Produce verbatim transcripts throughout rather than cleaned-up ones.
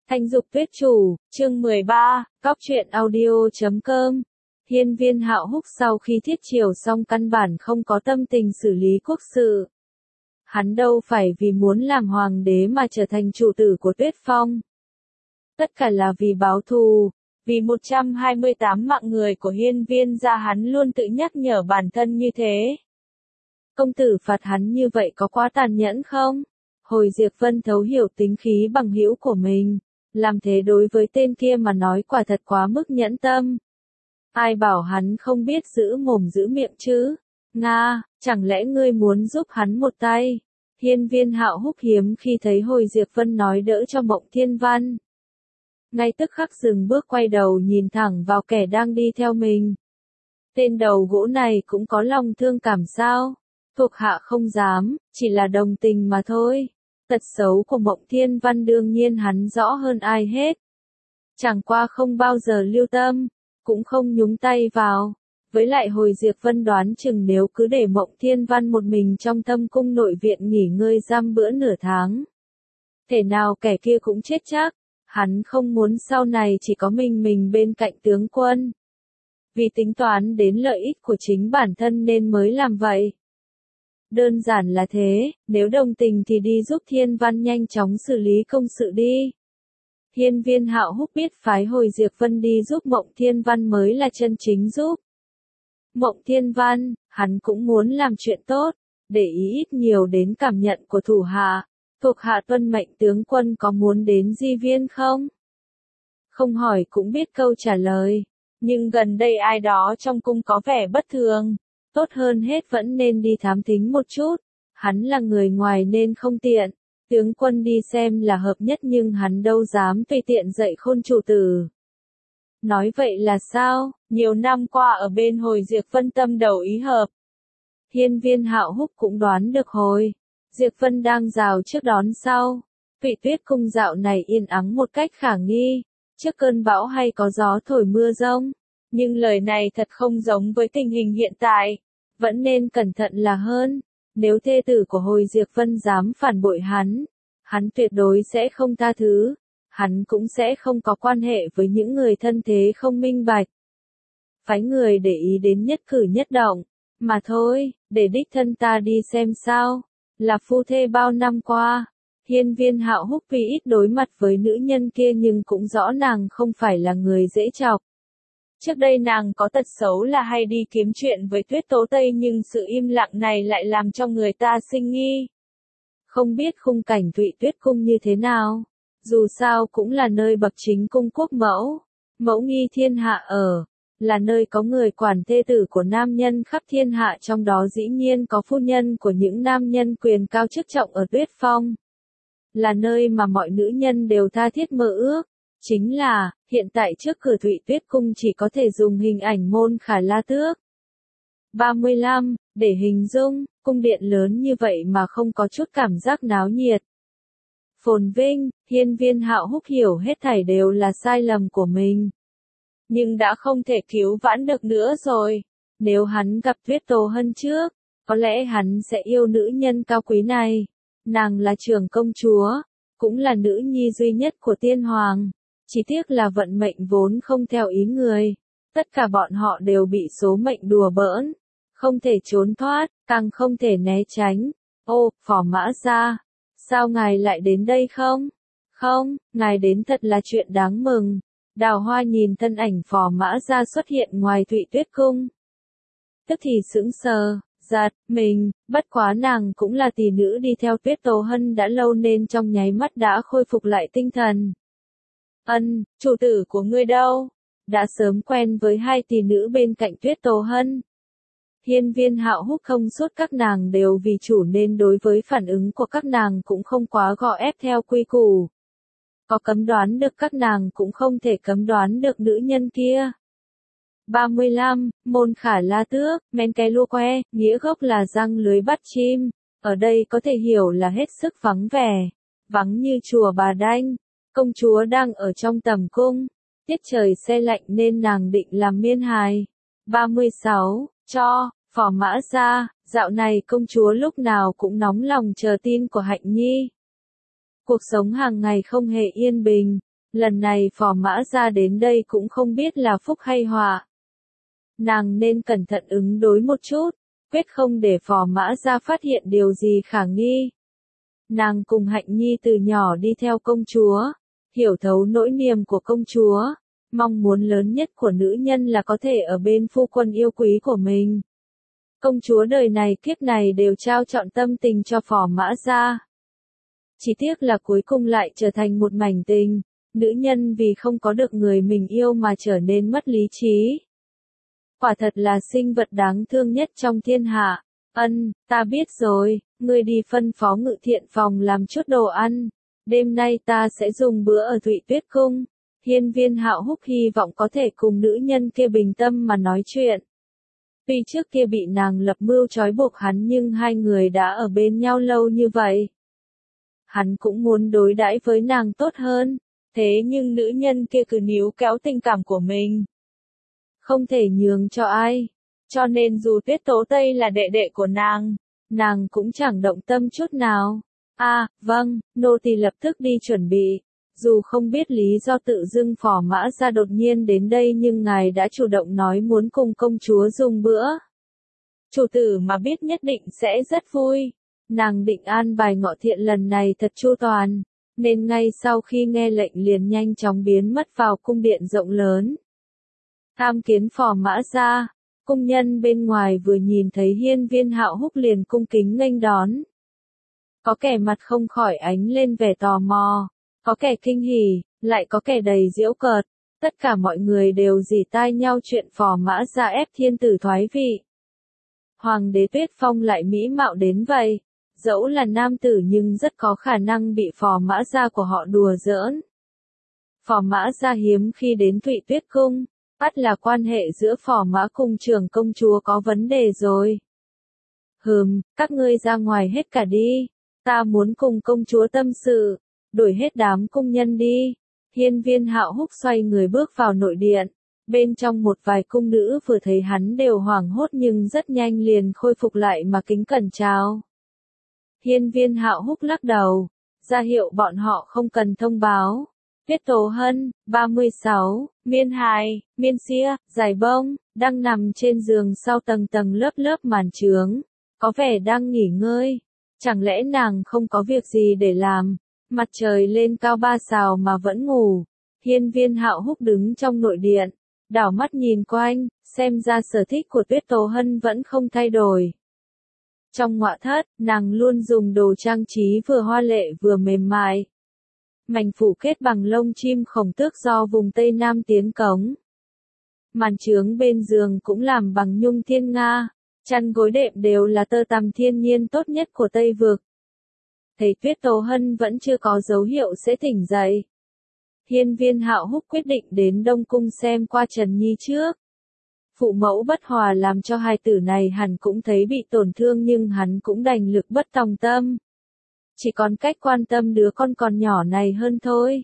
Thanh Dục Tuyết Chủ, chương mười ba, cóc truyện audio chấm com. Hiên Viên Hạo Húc sau khi thiết triều xong căn bản không có tâm tình xử lý quốc sự. Hắn đâu phải vì muốn làm hoàng đế mà trở thành chủ tử của Tuyết Phong. Tất cả là vì báo thù, vì một trăm hai mươi tám mạng người của Hiên Viên gia hắn luôn tự nhắc nhở bản thân như thế. Công tử phạt hắn như vậy có quá tàn nhẫn không? Hồi Diệp Vân thấu hiểu tính khí bằng hữu của mình. Làm thế đối với tên kia mà nói quả thật quá mức nhẫn tâm. Ai bảo hắn không biết giữ mồm giữ miệng chứ? Nga, chẳng lẽ ngươi muốn giúp hắn một tay? Hiên Viên Hạo Húc hiếm khi thấy Hồi Diệp Vân nói đỡ cho Mộng Thiên Văn. Ngay tức khắc dừng bước quay đầu nhìn thẳng vào kẻ đang đi theo mình. Tên đầu gỗ này cũng có lòng thương cảm sao? Thuộc hạ không dám, chỉ là đồng tình mà thôi. Tật xấu của Mộng Thiên Văn đương nhiên hắn rõ hơn ai hết. Chẳng qua không bao giờ lưu tâm, cũng không nhúng tay vào. Với lại Hồi Diệp Vân đoán chừng nếu cứ để Mộng Thiên Văn một mình trong Thâm Cung nội viện nghỉ ngơi giam bữa nửa tháng. Thể nào kẻ kia cũng chết chắc, hắn không muốn sau này chỉ có mình mình bên cạnh tướng quân. Vì tính toán đến lợi ích của chính bản thân nên mới làm vậy. Đơn giản là thế, nếu đồng tình thì đi giúp Thiên Văn nhanh chóng xử lý công sự đi. Hiên Viên Hạo Húc biết phái Hồi Diệp Vân đi giúp Mộng Thiên Văn mới là chân chính giúp. Mộng Thiên Văn, hắn cũng muốn làm chuyện tốt, để ý ít nhiều đến cảm nhận của thủ hạ. Thuộc hạ tuân mệnh tướng quân có muốn đến Di Viên không? Không hỏi cũng biết câu trả lời, nhưng gần đây ai đó trong cung có vẻ bất thường. Tốt hơn hết vẫn nên đi thám thính một chút, hắn là người ngoài nên không tiện, tướng quân đi xem là hợp nhất nhưng hắn đâu dám tùy tiện dạy khôn chủ tử. Nói vậy là sao, nhiều năm qua ở bên Hồi Diệp Vân tâm đầu ý hợp. Hiên Viên Hạo Húc cũng đoán được Hồi Diệp Vân đang rào trước đón sau, Vị Tuyết cung dạo này yên ắng một cách khả nghi, trước cơn bão hay có gió thổi mưa rông, nhưng lời này thật không giống với tình hình hiện tại. Vẫn nên cẩn thận là hơn, nếu thê tử của Hồi Diệp Vân dám phản bội hắn, hắn tuyệt đối sẽ không tha thứ, hắn cũng sẽ không có quan hệ với những người thân thế không minh bạch. Phái người để ý đến nhất cử nhất động, mà thôi, để đích thân ta đi xem sao, là phu thê bao năm qua. Hiên Viên Hạo Húc vì ít đối mặt với nữ nhân kia nhưng cũng rõ nàng không phải là người dễ chọc. Trước đây nàng có tật xấu là hay đi kiếm chuyện với Tuyết Tố Tây nhưng sự im lặng này lại làm cho người ta sinh nghi. Không biết khung cảnh Thụy Tuyết cung như thế nào, dù sao cũng là nơi bậc chính cung quốc mẫu, mẫu nghi thiên hạ ở, là nơi có người quản thê tử của nam nhân khắp thiên hạ, trong đó dĩ nhiên có phu nhân của những nam nhân quyền cao chức trọng ở Tuyết Phong. Là nơi mà mọi nữ nhân đều tha thiết mơ ước. Chính là, hiện tại trước cửa Thụy Tuyết cung chỉ có thể dùng hình ảnh Môn Khả La Tước. ba mươi lăm, để hình dung, cung điện lớn như vậy mà không có chút cảm giác náo nhiệt. Phồn vinh, Hiên Viên Hạo Húc hiểu hết thảy đều là sai lầm của mình. Nhưng đã không thể cứu vãn được nữa rồi. Nếu hắn gặp Tuyết Tố Hân trước, có lẽ hắn sẽ yêu nữ nhân cao quý này. Nàng là trưởng công chúa, cũng là nữ nhi duy nhất của tiên hoàng. Chỉ tiếc là vận mệnh vốn không theo ý người. Tất cả bọn họ đều bị số mệnh đùa bỡn. Không thể trốn thoát, càng không thể né tránh. Ô, Phò Mã Gia, sao ngài lại đến đây không? Không, ngài đến thật là chuyện đáng mừng. Đào Hoa nhìn thân ảnh Phò Mã Gia xuất hiện ngoài Thụy Tuyết cung. Tức thì sững sờ, giật mình, bất quá nàng cũng là tỷ nữ đi theo Tuyết Tố Hân đã lâu nên trong nháy mắt đã khôi phục lại tinh thần. Ân, chủ tử của ngươi đâu? Đã sớm quen với hai tỷ nữ bên cạnh Tuyết Tố Hân. Hiên Viên Hạo Húc không suốt các nàng đều vì chủ nên đối với phản ứng của các nàng cũng không quá gò ép theo quy củ. Có cấm đoán được các nàng cũng không thể cấm đoán được nữ nhân kia. ba mươi lăm, Môn Khả La Tước, men cái lua que, nghĩa gốc là răng lưới bắt chim. Ở đây có thể hiểu là hết sức vắng vẻ, vắng như chùa Bà Đanh. Công chúa đang ở trong tầm cung, tiết trời se lạnh nên nàng định làm miên hài. ba mươi sáu, cho, Phò Mã Gia, dạo này công chúa lúc nào cũng nóng lòng chờ tin của Hạnh Nhi. Cuộc sống hàng ngày không hề yên bình, Lần này Phò Mã Gia đến đây cũng không biết là phúc hay họa. Nàng nên cẩn thận ứng đối một chút, quyết không để Phò Mã Gia phát hiện điều gì khả nghi. Nàng cùng Hạnh Nhi từ nhỏ đi theo công chúa, hiểu thấu nỗi niềm của công chúa, mong muốn lớn nhất của nữ nhân là có thể ở bên phu quân yêu quý của mình. Công chúa đời này kiếp này đều trao trọn tâm tình cho Phò Mã Gia. Chỉ tiếc là cuối cùng lại trở thành một mảnh tình, nữ nhân vì không có được người mình yêu mà trở nên mất lý trí. Quả thật là sinh vật đáng thương nhất trong thiên hạ. Ân, ta biết rồi, ngươi đi phân phó Ngự Thiện phòng làm chút đồ ăn. Đêm nay ta sẽ dùng bữa ở Thụy Tuyết Cung. Hiên Viên Hạo Húc hy vọng có thể cùng nữ nhân kia bình tâm mà nói chuyện. Tuy trước kia bị nàng lập mưu trói buộc hắn nhưng hai người đã ở bên nhau lâu như vậy. Hắn cũng muốn đối đãi với nàng tốt hơn, thế nhưng nữ nhân kia cứ níu kéo tình cảm của mình. Không thể nhường cho ai, cho nên dù Tuyết Tố Tây là đệ đệ của nàng, nàng cũng chẳng động tâm chút nào. À, vâng, nô tỳ lập tức đi chuẩn bị. Dù không biết lý do tự dưng Phò Mã Gia đột nhiên đến đây nhưng ngài đã chủ động nói muốn cùng công chúa dùng bữa. Chủ tử mà biết nhất định sẽ rất vui. Nàng định an bài Ngọ Thiện lần này thật chu toàn, nên ngay sau khi nghe lệnh liền nhanh chóng biến mất vào cung điện rộng lớn. Tham kiến Phò Mã Gia, cung nhân bên ngoài vừa nhìn thấy Hiên Viên Hạo Húc liền cung kính nghênh đón. Có kẻ mặt không khỏi ánh lên vẻ tò mò, có kẻ kinh hỉ, lại có kẻ đầy giễu cợt, tất cả mọi người đều rỉ tai nhau chuyện Phò Mã Gia ép thiên tử thoái vị. Hoàng đế Tuyết Phong lại mỹ mạo đến vậy, dẫu là nam tử nhưng rất có khả năng bị Phò Mã Gia của họ đùa giỡn. Phò Mã Gia hiếm khi đến Thụy Tuyết Cung, ắt là quan hệ giữa Phò Mã cùng trưởng công chúa có vấn đề rồi. Hừm, các ngươi ra ngoài hết cả đi, ta muốn cùng công chúa tâm sự, đuổi hết đám cung nhân đi. Hiên Viên Hạo Húc xoay người bước vào nội điện, bên trong một vài cung nữ vừa thấy hắn đều hoảng hốt nhưng rất nhanh liền khôi phục lại mà kính cẩn chào. Hiên Viên Hạo Húc lắc đầu, ra hiệu bọn họ không cần thông báo. Tuyết Tố Hân, ba mươi sáu, Miên Hài, Miên Xia, Giải Bông, đang nằm trên giường sau tầng tầng lớp lớp màn trướng, có vẻ đang nghỉ ngơi. Chẳng lẽ nàng không có việc gì để làm? Mặt trời lên cao ba sào mà vẫn ngủ. Hiên Viên Hạo Húc đứng trong nội điện, đảo mắt nhìn quanh, xem ra sở thích của Tuyết Tố Hân vẫn không thay đổi. Trong ngọa thất, nàng luôn dùng đồ trang trí vừa hoa lệ vừa mềm mại. Mảnh phủ kết bằng lông chim khổng tước do vùng Tây Nam tiến cống. Màn trướng bên giường cũng làm bằng nhung thiên nga, chăn gối đệm đều là tơ tằm thiên nhiên tốt nhất của Tây Vực. Thấy Tuyết Tố Hân vẫn chưa có dấu hiệu sẽ tỉnh dậy. Hiên Viên Hạo Húc quyết định đến Đông Cung xem qua Trần Nhi trước. Phụ mẫu bất hòa làm cho hai tử này hẳn cũng thấy bị tổn thương nhưng hắn cũng đành lực bất tòng tâm. Chỉ còn cách quan tâm đứa con còn nhỏ này hơn thôi.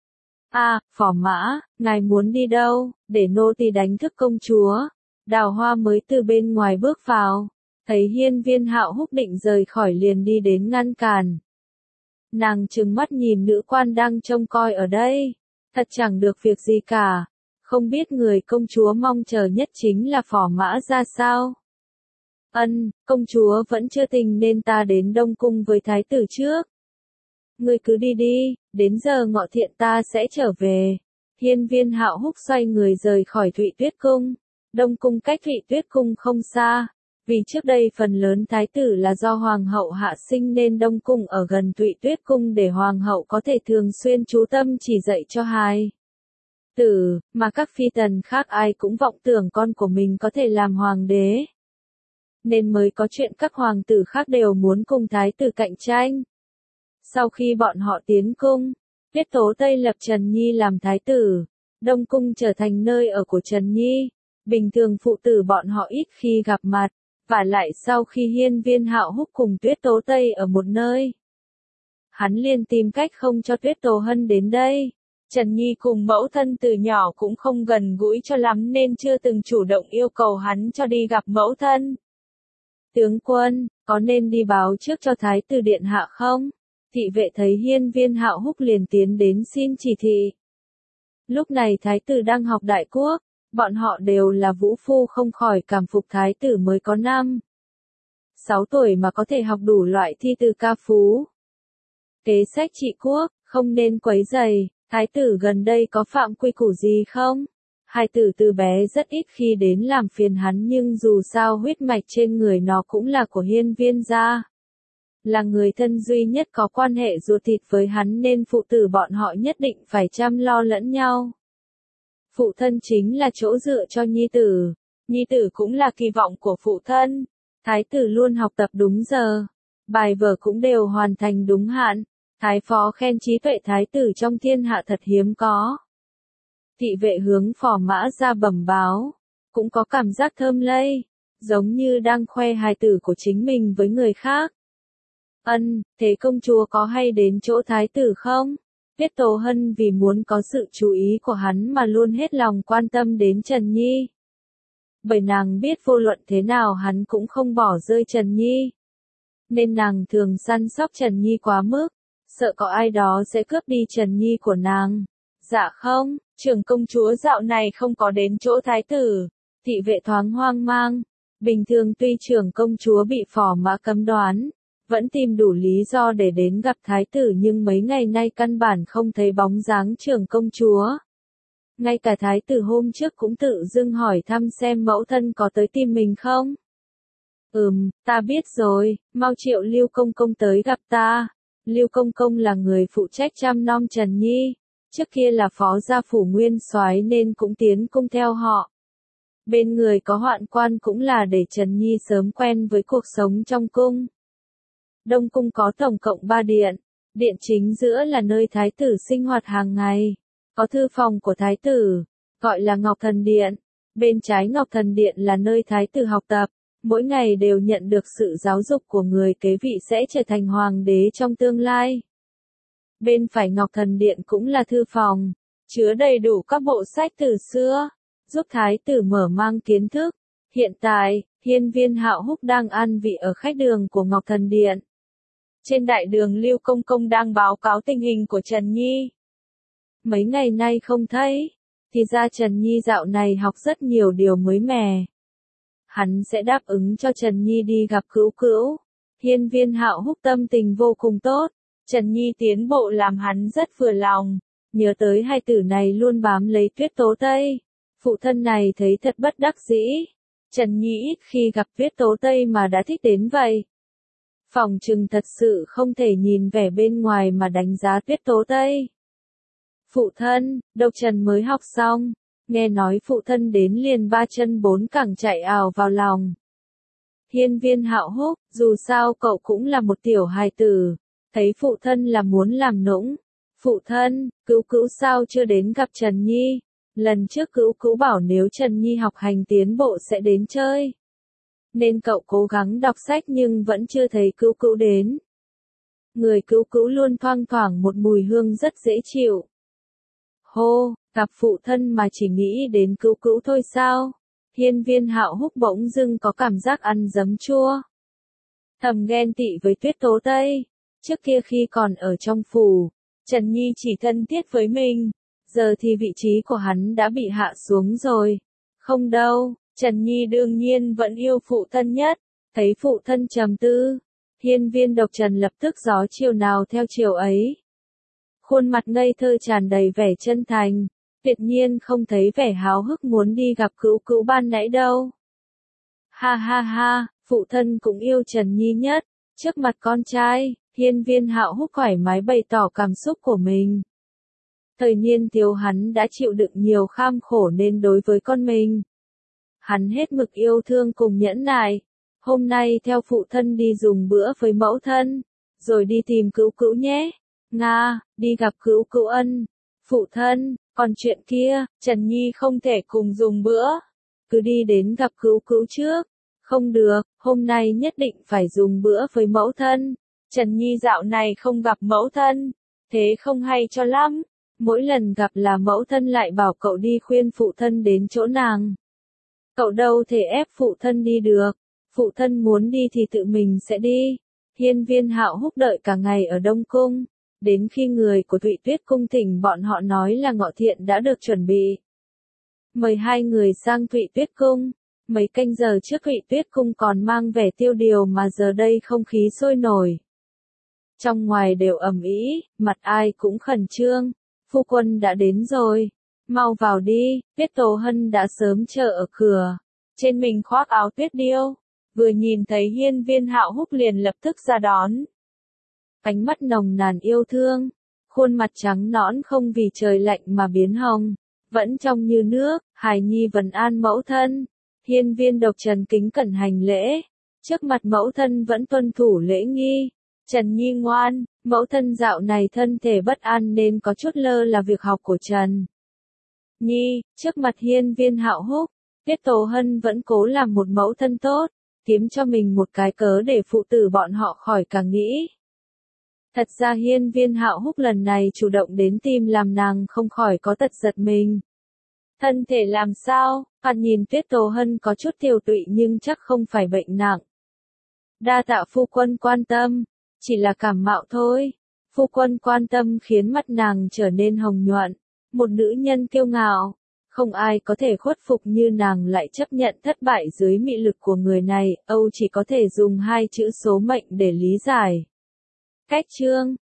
À, Phò Mã, ngài muốn đi đâu, để nô tỳ đánh thức công chúa. Đào Hoa mới từ bên ngoài bước vào, thấy Hiên Viên Hạo Húc định rời khỏi liền đi đến ngăn cản. Nàng trừng mắt nhìn nữ quan đang trông coi ở đây, thật chẳng được việc gì cả. Không biết người công chúa mong chờ nhất chính là Phò Mã ra sao? Ân, công chúa vẫn chưa tình nên ta đến Đông Cung với thái tử trước. Ngươi cứ đi đi, đến giờ Ngọ Thiện ta sẽ trở về. Hiên Viên Hạo Húc xoay người rời khỏi Thụy Tuyết Cung. Đông Cung cách Thụy Tuyết Cung không xa. Vì trước đây phần lớn thái tử là do Hoàng hậu hạ sinh nên Đông Cung ở gần Thụy Tuyết Cung để Hoàng hậu có thể thường xuyên chú tâm chỉ dạy cho hài tử, mà các phi tần khác ai cũng vọng tưởng con của mình có thể làm hoàng đế. Nên mới có chuyện các hoàng tử khác đều muốn cùng thái tử cạnh tranh. Sau khi bọn họ tiến cung, Tuyết Tố Tây lập Trần Nhi làm thái tử, Đông Cung trở thành nơi ở của Trần Nhi. Bình thường phụ tử bọn họ ít khi gặp mặt, và lại sau khi Hiên Viên Hạo Húc cùng Tuyết Tố Tây ở một nơi, hắn liền tìm cách không cho Tuyết Tố Hân đến đây. Trần Nhi cùng mẫu thân từ nhỏ cũng không gần gũi cho lắm nên chưa từng chủ động yêu cầu hắn cho đi gặp mẫu thân. Tướng quân, có nên đi báo trước cho Thái tử điện hạ không? Thị vệ thấy Hiên Viên Hạo Húc liền tiến đến xin chỉ thị. Lúc này thái tử đang học đại quốc, bọn họ đều là vũ phu không khỏi cảm phục thái tử mới có năm sáu tuổi mà có thể học đủ loại thi từ ca phú. Kế sách trị quốc, không nên quấy rầy, thái tử gần đây có phạm quy củ gì không? Hai tử từ bé rất ít khi đến làm phiền hắn nhưng dù sao huyết mạch trên người nó cũng là của Hiên Viên gia. Là người thân duy nhất có quan hệ ruột thịt với hắn nên phụ tử bọn họ nhất định phải chăm lo lẫn nhau. Phụ thân chính là chỗ dựa cho nhi tử, nhi tử cũng là kỳ vọng của phụ thân. Thái tử luôn học tập đúng giờ, bài vở cũng đều hoàn thành đúng hạn. Thái phó khen trí tuệ thái tử trong thiên hạ thật hiếm có. Thị vệ hướng phò mã ra bẩm báo, cũng có cảm giác thơm lây, giống như đang khoe hài tử của chính mình với người khác. Ân, thế công chúa có hay đến chỗ thái tử không? Tiết Tố Hân vì muốn có sự chú ý của hắn mà luôn hết lòng quan tâm đến Trần Nhi. Bởi nàng biết vô luận thế nào hắn cũng không bỏ rơi Trần Nhi. Nên nàng thường săn sóc Trần Nhi quá mức, sợ có ai đó sẽ cướp đi Trần Nhi của nàng. Dạ không, trưởng công chúa dạo này không có đến chỗ thái tử. Thị vệ thoáng hoang mang. Bình thường tuy trưởng công chúa bị phò mã cấm đoán, vẫn tìm đủ lý do để đến gặp thái tử nhưng mấy ngày nay căn bản không thấy bóng dáng trưởng công chúa. Ngay cả thái tử hôm trước cũng tự dưng hỏi thăm xem mẫu thân có tới tìm mình không. Ừm, ta biết rồi, mau triệu Lưu Công Công tới gặp ta. Lưu Công Công là người phụ trách chăm nom Trần Nhi, trước kia là phó gia phủ nguyên soái nên cũng tiến cung theo họ. Bên người có hoạn quan cũng là để Trần Nhi sớm quen với cuộc sống trong cung. Đông cung có tổng cộng ba điện, điện chính giữa là nơi thái tử sinh hoạt hàng ngày, có thư phòng của thái tử, gọi là Ngọc Thần Điện, bên trái Ngọc Thần Điện là nơi thái tử học tập, mỗi ngày đều nhận được sự giáo dục của người kế vị sẽ trở thành hoàng đế trong tương lai. Bên phải Ngọc Thần Điện cũng là thư phòng, chứa đầy đủ các bộ sách từ xưa, giúp thái tử mở mang kiến thức. Hiện tại, Hiên Viên Hạo Húc đang an vị ở khách đường của Ngọc Thần Điện. Trên đại đường Lưu Công Công đang báo cáo tình hình của Trần Nhi. Mấy ngày nay không thấy, thì ra Trần Nhi dạo này học rất nhiều điều mới mẻ. Hắn sẽ đáp ứng cho Trần Nhi đi gặp Cữu Cữu. Hiên Viên Hạo Húc tâm tình vô cùng tốt, Trần Nhi tiến bộ làm hắn rất vừa lòng, nhớ tới hai tử này luôn bám lấy Tuyết Tố Tây. Phụ thân này thấy thật bất đắc dĩ, Trần Nhi ít khi gặp Tuyết Tố Tây mà đã thích đến vậy. Phòng trừng thật sự không thể nhìn vẻ bên ngoài mà đánh giá Tuyết Tố Tây. Phụ thân, Độc Trần mới học xong, nghe nói phụ thân đến liền ba chân bốn cẳng chạy ào vào lòng. Hiên Viên Hạo Húc, dù sao cậu cũng là một tiểu hài tử, thấy phụ thân là muốn làm nũng. Phụ thân, Cữu Cữu sao chưa đến gặp Trần Nhi? Lần trước Cữu Cữu bảo nếu Trần Nhi học hành tiến bộ sẽ đến chơi. Nên cậu cố gắng đọc sách nhưng vẫn chưa thấy Cữu Cữu đến. Người Cữu Cữu luôn thoang thoảng một mùi hương rất dễ chịu. Hô, gặp phụ thân mà chỉ nghĩ đến Cữu Cữu thôi sao? Hiên Viên Hạo Húc bỗng dưng có cảm giác ăn giấm chua. Thầm ghen tị với Tuyết Tố Tây. Trước kia khi còn ở trong phủ, Trần Nhi chỉ thân thiết với mình. Giờ thì vị trí của hắn đã bị hạ xuống rồi. Không đâu, Trần Nhi đương nhiên vẫn yêu phụ thân nhất. Thấy phụ thân trầm tư, Hiên Viên Độc Trần lập tức gió chiều nào theo chiều ấy. Khuôn mặt ngây thơ tràn đầy vẻ chân thành, tuyệt nhiên không thấy vẻ háo hức muốn đi gặp Cữu Cữu ban nãy đâu. Ha ha ha, phụ thân cũng yêu Trần Nhi nhất, trước mặt con trai, Hiên Viên Hạo Húc thoải mái bày tỏ cảm xúc của mình. Thời niên thiếu hắn đã chịu đựng nhiều kham khổ nên đối với con mình, hắn hết mực yêu thương cùng nhẫn nại. Hôm nay theo phụ thân đi dùng bữa với mẫu thân, rồi đi tìm Cữu Cữu nhé. Nga, đi gặp Cữu Cữu ân. Phụ thân, còn chuyện kia, Trần Nhi không thể cùng dùng bữa. Cứ đi đến gặp Cữu Cữu trước. Không được, hôm nay nhất định phải dùng bữa với mẫu thân. Trần Nhi dạo này không gặp mẫu thân, thế không hay cho lắm. Mỗi lần gặp là mẫu thân lại bảo cậu đi khuyên phụ thân đến chỗ nàng. Cậu đâu thể ép phụ thân đi được. Phụ thân muốn đi thì tự mình sẽ đi. Hiên Viên Hạo Húc đợi cả ngày ở Đông Cung, đến khi người của Thụy Tuyết Cung thỉnh bọn họ nói là ngọ thiện đã được chuẩn bị. Mời hai người sang Thụy Tuyết Cung. Mấy canh giờ trước Thụy Tuyết Cung còn mang vẻ tiêu điều mà giờ đây không khí sôi nổi. Trong ngoài đều ầm ĩ, mặt ai cũng khẩn trương. Phu quân đã đến rồi. Mau vào đi, Tuyết Tố Hân đã sớm chờ ở cửa. Trên mình khoác áo tuyết điêu. Vừa nhìn thấy Hiên Viên Hạo Húc liền lập tức ra đón. Ánh mắt nồng nàn yêu thương. Khuôn mặt trắng nõn không vì trời lạnh mà biến hồng. Vẫn trong như nước, hài nhi vấn an mẫu thân. Hiên Viên Độc Trần kính cẩn hành lễ. Trước mặt mẫu thân vẫn tuân thủ lễ nghi. Trần Nhi ngoan, mẫu thân dạo này thân thể bất an nên có chút lơ là việc học của Trần Nhi. Trước mặt Hiên Viên Hạo Húc, Tuyết Tố Hân vẫn cố làm một mẫu thân tốt, kiếm cho mình một cái cớ để phụ tử bọn họ khỏi càng nghĩ. Thật ra Hiên Viên Hạo Húc lần này chủ động đến tìm làm nàng không khỏi có tật giật mình. Thân thể làm sao? Hắn nhìn Tuyết Tố Hân có chút tiều tụy nhưng chắc không phải bệnh nặng. Đa tạ phu quân quan tâm, chỉ là cảm mạo thôi. Phu quân quan tâm khiến mắt nàng trở nên hồng nhuận. Một nữ nhân kiêu ngạo, không ai có thể khuất phục như nàng lại chấp nhận thất bại dưới mị lực của người này, Âu chỉ có thể dùng hai chữ số mệnh để lý giải. Cách chương